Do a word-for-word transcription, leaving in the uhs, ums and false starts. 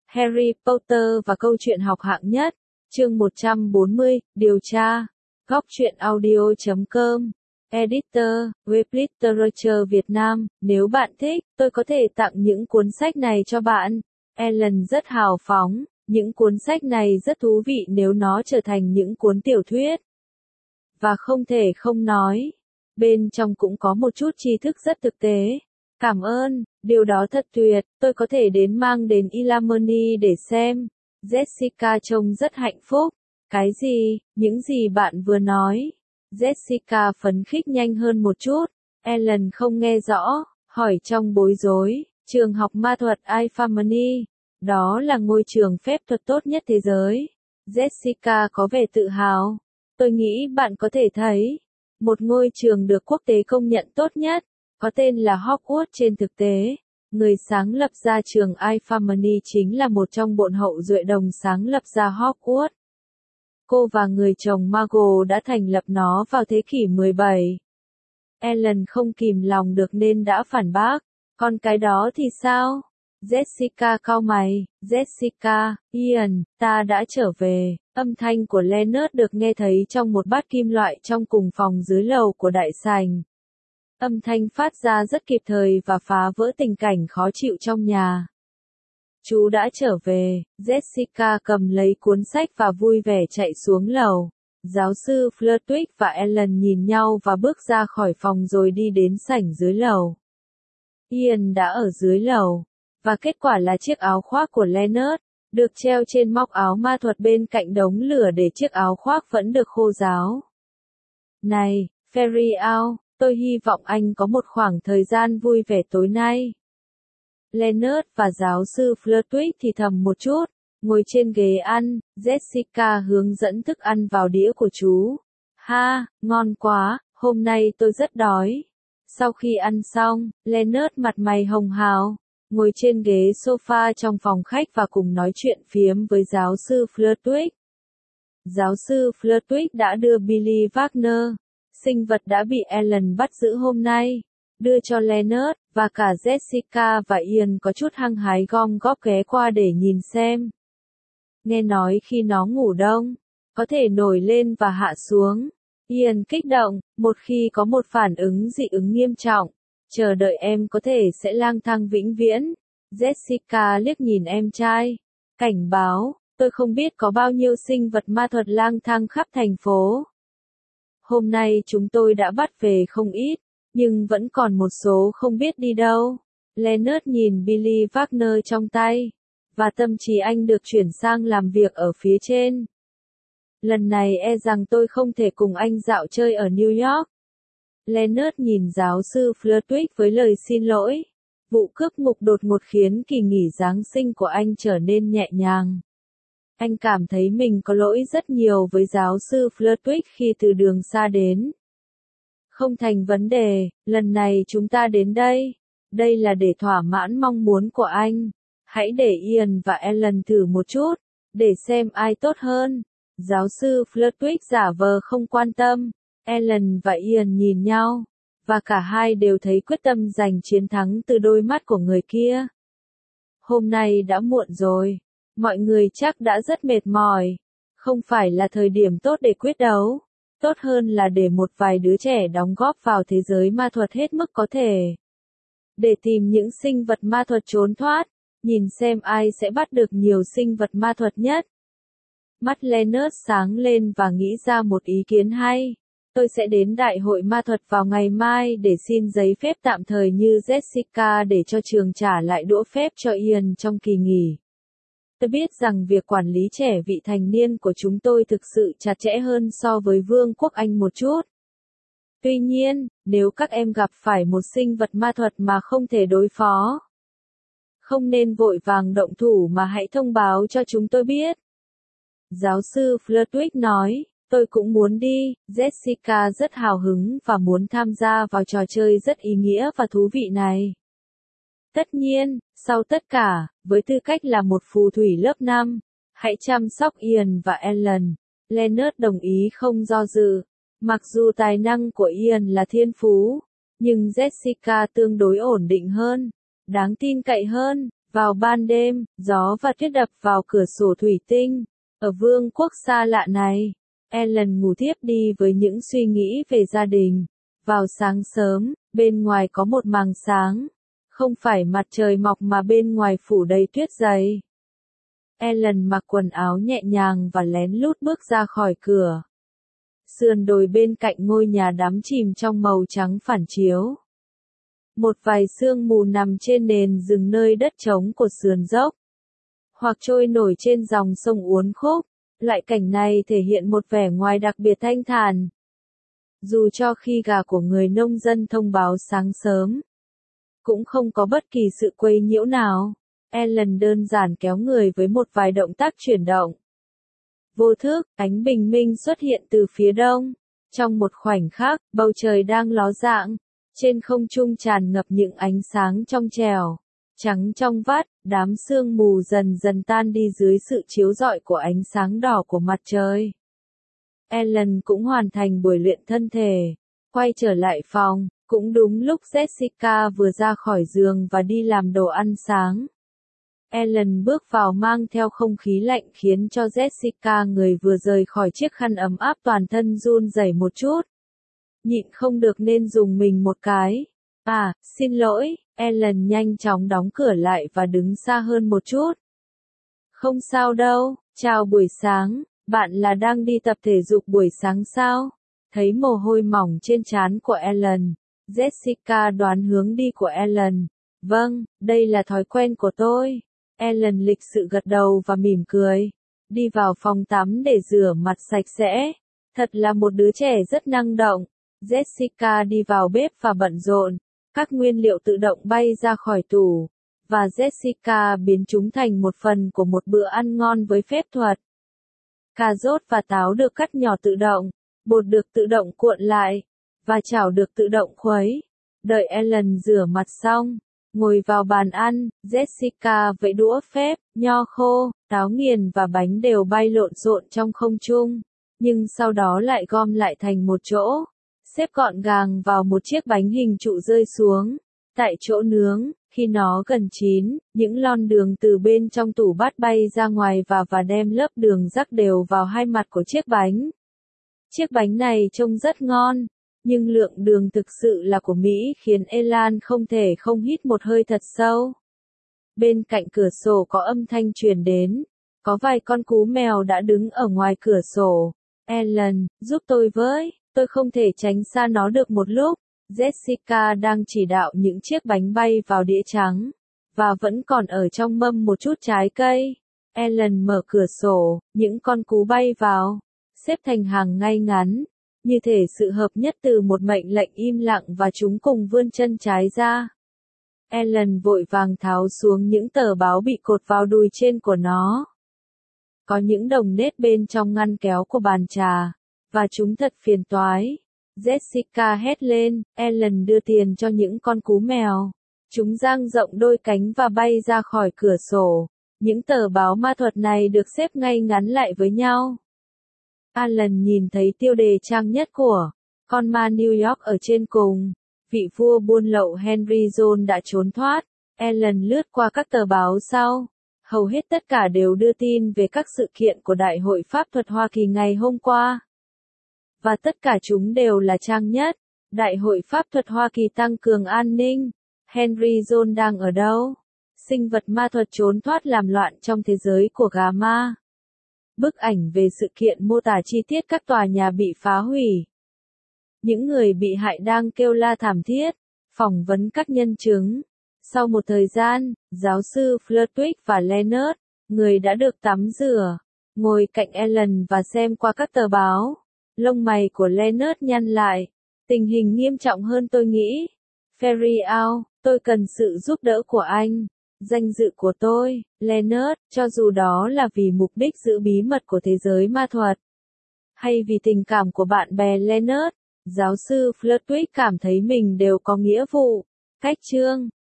Harry Potter và câu chuyện học hạng nhất, chương một trăm bốn mươi, điều tra. Góc truyện audio chấm com. Editor, Web Literature Việt Nam, nếu bạn thích, tôi có thể tặng những cuốn sách này cho bạn. Ellen rất hào phóng, những cuốn sách này rất thú vị nếu nó trở thành những cuốn tiểu thuyết. Và không thể không nói, bên trong cũng có một chút tri thức rất thực tế. Cảm ơn, điều đó thật tuyệt, tôi có thể đến mang đến Illamoni để xem. Jessica trông rất hạnh phúc. Cái gì, những gì bạn vừa nói? Jessica phấn khích nhanh hơn một chút. Ellen không nghe rõ, hỏi trong bối rối. Trường học ma thuật Illamoni, đó là ngôi trường phép thuật tốt nhất thế giới. Jessica có vẻ tự hào. Tôi nghĩ bạn có thể thấy, một ngôi trường được quốc tế công nhận tốt nhất, có tên là Hogwarts trên thực tế. Người sáng lập ra trường Illamoni chính là một trong bọn hậu duệ đồng sáng lập ra Hogwarts. Cô và người chồng Margot đã thành lập nó vào thế kỷ mười bảy. Ellen không kìm lòng được nên đã phản bác. Còn cái đó thì sao? Jessica cau mày. Jessica, Ian, ta đã trở về. Âm thanh của Leonard được nghe thấy trong một bát kim loại trong cùng phòng dưới lầu của đại sảnh. Âm thanh phát ra rất kịp thời và phá vỡ tình cảnh khó chịu trong nhà. Chú đã trở về. Jessica cầm lấy cuốn sách và vui vẻ chạy xuống lầu. Giáo sư Flitwick và Ellen nhìn nhau và bước ra khỏi phòng rồi đi đến sảnh dưới lầu. Ian đã ở dưới lầu, và kết quả là chiếc áo khoác của Leonard, được treo trên móc áo ma thuật bên cạnh đống lửa để chiếc áo khoác vẫn được khô ráo. Này, Fairy Owl, tôi hy vọng anh có một khoảng thời gian vui vẻ tối nay. Leonard và giáo sư Flitwick thì thầm một chút, ngồi trên ghế ăn. Jessica hướng dẫn thức ăn vào đĩa của chú. Ha, ngon quá, hôm nay tôi rất đói. Sau khi ăn xong, Leonard mặt mày hồng hào, ngồi trên ghế sofa trong phòng khách và cùng nói chuyện phiếm với giáo sư Flitwick. Giáo sư Flitwick đã đưa Billy Wagner, sinh vật đã bị Ellen bắt giữ hôm nay, đưa cho Leonard, và cả Jessica và Ian có chút hăng hái gom góp ghé qua để nhìn xem. Nghe nói khi nó ngủ đông, có thể nổi lên và hạ xuống. Ian kích động, một khi có một phản ứng dị ứng nghiêm trọng, chờ đợi em có thể sẽ lang thang vĩnh viễn. Jessica liếc nhìn em trai. Cảnh báo, tôi không biết có bao nhiêu sinh vật ma thuật lang thang khắp thành phố. Hôm nay chúng tôi đã bắt về không ít, nhưng vẫn còn một số không biết đi đâu. Leonard nhìn Billy Wagner trong tay, và tâm trí anh được chuyển sang làm việc ở phía trên. Lần này e rằng tôi không thể cùng anh dạo chơi ở New York. Leonard nhìn giáo sư Flitwick với lời xin lỗi. Vụ cướp ngục đột ngột khiến kỳ nghỉ Giáng sinh của anh trở nên nhẹ nhàng. Anh cảm thấy mình có lỗi rất nhiều với giáo sư Flitwick khi từ đường xa đến. Không thành vấn đề, lần này chúng ta đến đây. Đây là để thỏa mãn mong muốn của anh. Hãy để Ian và Ellen thử một chút, để xem ai tốt hơn. Giáo sư Flitwick giả vờ không quan tâm. Ellen và Ian nhìn nhau, và cả hai đều thấy quyết tâm giành chiến thắng từ đôi mắt của người kia. Hôm nay đã muộn rồi. Mọi người chắc đã rất mệt mỏi. Không phải là thời điểm tốt để quyết đấu. Tốt hơn là để một vài đứa trẻ đóng góp vào thế giới ma thuật hết mức có thể. Để tìm những sinh vật ma thuật trốn thoát, nhìn xem ai sẽ bắt được nhiều sinh vật ma thuật nhất. Mắt Leonard sáng lên và nghĩ ra một ý kiến hay. Tôi sẽ đến đại hội ma thuật vào ngày mai để xin giấy phép tạm thời như Jessica để cho trường trả lại đũa phép cho Ian trong kỳ nghỉ. Tôi biết rằng việc quản lý trẻ vị thành niên của chúng tôi thực sự chặt chẽ hơn so với Vương quốc Anh một chút. Tuy nhiên, nếu các em gặp phải một sinh vật ma thuật mà không thể đối phó, không nên vội vàng động thủ mà hãy thông báo cho chúng tôi biết. Giáo sư Flitwick nói, tôi cũng muốn đi. Jessica rất hào hứng và muốn tham gia vào trò chơi rất ý nghĩa và thú vị này. Tất nhiên, sau tất cả, với tư cách là một phù thủy lớp năm, hãy chăm sóc Ian và Ellen. Leonard đồng ý không do dự. Mặc dù tài năng của Ian là thiên phú, nhưng Jessica tương đối ổn định hơn, đáng tin cậy hơn, Vào ban đêm, gió và tuyết đập vào cửa sổ thủy tinh. Ở vương quốc xa lạ này, Ellen ngủ thiếp đi với những suy nghĩ về gia đình. Vào sáng sớm, bên ngoài có một màn sáng. Không phải mặt trời mọc mà bên ngoài phủ đầy tuyết dày. Ellen mặc quần áo nhẹ nhàng và lén lút bước ra khỏi cửa. Sườn đồi bên cạnh ngôi nhà đắm chìm trong màu trắng phản chiếu. Một vài sương mù nằm trên nền rừng nơi đất trống của sườn dốc. Hoặc trôi nổi trên dòng sông uốn khúc. Loại cảnh này thể hiện một vẻ ngoài đặc biệt thanh thản. Dù cho khi gà của người nông dân thông báo sáng sớm, cũng không có bất kỳ sự quấy nhiễu nào. Ellen đơn giản kéo người với một vài động tác chuyển động. Vô thức, ánh bình minh xuất hiện từ phía đông. Trong một khoảnh khắc, bầu trời đang ló dạng. Trên không trung tràn ngập những ánh sáng trong trẻo, trắng trong vắt, đám sương mù dần dần tan đi dưới sự chiếu rọi của ánh sáng đỏ của mặt trời. Ellen cũng hoàn thành buổi luyện thân thể. Quay trở lại phòng, cũng đúng lúc Jessica vừa ra khỏi giường và đi làm đồ ăn sáng. Ellen bước vào mang theo không khí lạnh khiến cho Jessica người vừa rời khỏi chiếc khăn ấm áp toàn thân run rẩy một chút. Nhịn không được nên dùng mình một cái. À, xin lỗi, Ellen nhanh chóng đóng cửa lại và đứng xa hơn một chút. Không sao đâu, chào buổi sáng, bạn là đang đi tập thể dục buổi sáng sao? Thấy mồ hôi mỏng trên trán của Ellen, Jessica đoán hướng đi của Ellen. Vâng, đây là thói quen của tôi. Ellen lịch sự gật đầu và mỉm cười. Đi vào phòng tắm để rửa mặt sạch sẽ. Thật là một đứa trẻ rất năng động. Jessica đi vào bếp và bận rộn. Các nguyên liệu tự động bay ra khỏi tủ. Và Jessica biến chúng thành một phần của một bữa ăn ngon với phép thuật. Cà rốt và táo được cắt nhỏ tự động. Bột được tự động cuộn lại. Và chảo được tự động khuấy. Đợi Ellen rửa mặt xong. Ngồi vào bàn ăn, Jessica vẫy đũa phép, nho khô, táo nghiền và bánh đều bay lộn xộn trong không trung. Nhưng sau đó lại gom lại thành một chỗ. Xếp gọn gàng vào một chiếc bánh hình trụ rơi xuống. Tại chỗ nướng, khi nó gần chín, những lon đường từ bên trong tủ bát bay ra ngoài và và đem lớp đường rắc đều vào hai mặt của chiếc bánh. Chiếc bánh này trông rất ngon. Nhưng lượng đường thực sự là của Mỹ khiến Ellen không thể không hít một hơi thật sâu. Bên cạnh cửa sổ có âm thanh truyền đến. Có vài con cú mèo đã đứng ở ngoài cửa sổ. Ellen, giúp tôi với, tôi không thể tránh xa nó được một lúc. Jessica đang chỉ đạo những chiếc bánh bay vào đĩa trắng. Và vẫn còn ở trong mâm một chút trái cây. Ellen mở cửa sổ, những con cú bay vào. Xếp thành hàng ngay ngắn. Như thể sự hợp nhất từ một mệnh lệnh im lặng và chúng cùng vươn chân trái ra. Ellen vội vàng tháo xuống những tờ báo bị cột vào đùi trên của nó. Có những đồng nét bên trong ngăn kéo của bàn trà, và chúng thật phiền toái. Jessica hét lên, Ellen đưa tiền cho những con cú mèo. Chúng dang rộng đôi cánh và bay ra khỏi cửa sổ. Những tờ báo ma thuật này được xếp ngay ngắn lại với nhau. Alan nhìn thấy tiêu đề trang nhất của con ma New York ở trên cùng. Vị vua buôn lậu Henry John đã trốn thoát. Alan lướt qua các tờ báo sau. Hầu hết tất cả đều đưa tin về các sự kiện của Đại hội Pháp thuật Hoa Kỳ ngày hôm qua. Và tất cả chúng đều là trang nhất. Đại hội Pháp thuật Hoa Kỳ tăng cường an ninh. Henry John đang ở đâu? Sinh vật ma thuật trốn thoát làm loạn trong thế giới của gà ma. Bức ảnh về sự kiện mô tả chi tiết các tòa nhà bị phá hủy. Những người bị hại đang kêu la thảm thiết. Phỏng vấn các nhân chứng. Sau một thời gian, giáo sư Flitwick và Leonard, người đã được tắm rửa, ngồi cạnh Ellen và xem qua các tờ báo. Lông mày của Leonard nhăn lại. Tình hình nghiêm trọng hơn tôi nghĩ. Ferry out, tôi cần sự giúp đỡ của anh. Danh dự của tôi, Leonard, cho dù đó là vì mục đích giữ bí mật của thế giới ma thuật. Hay vì tình cảm của bạn bè Leonard, giáo sư Flitwick cảm thấy mình đều có nghĩa vụ. Cách chương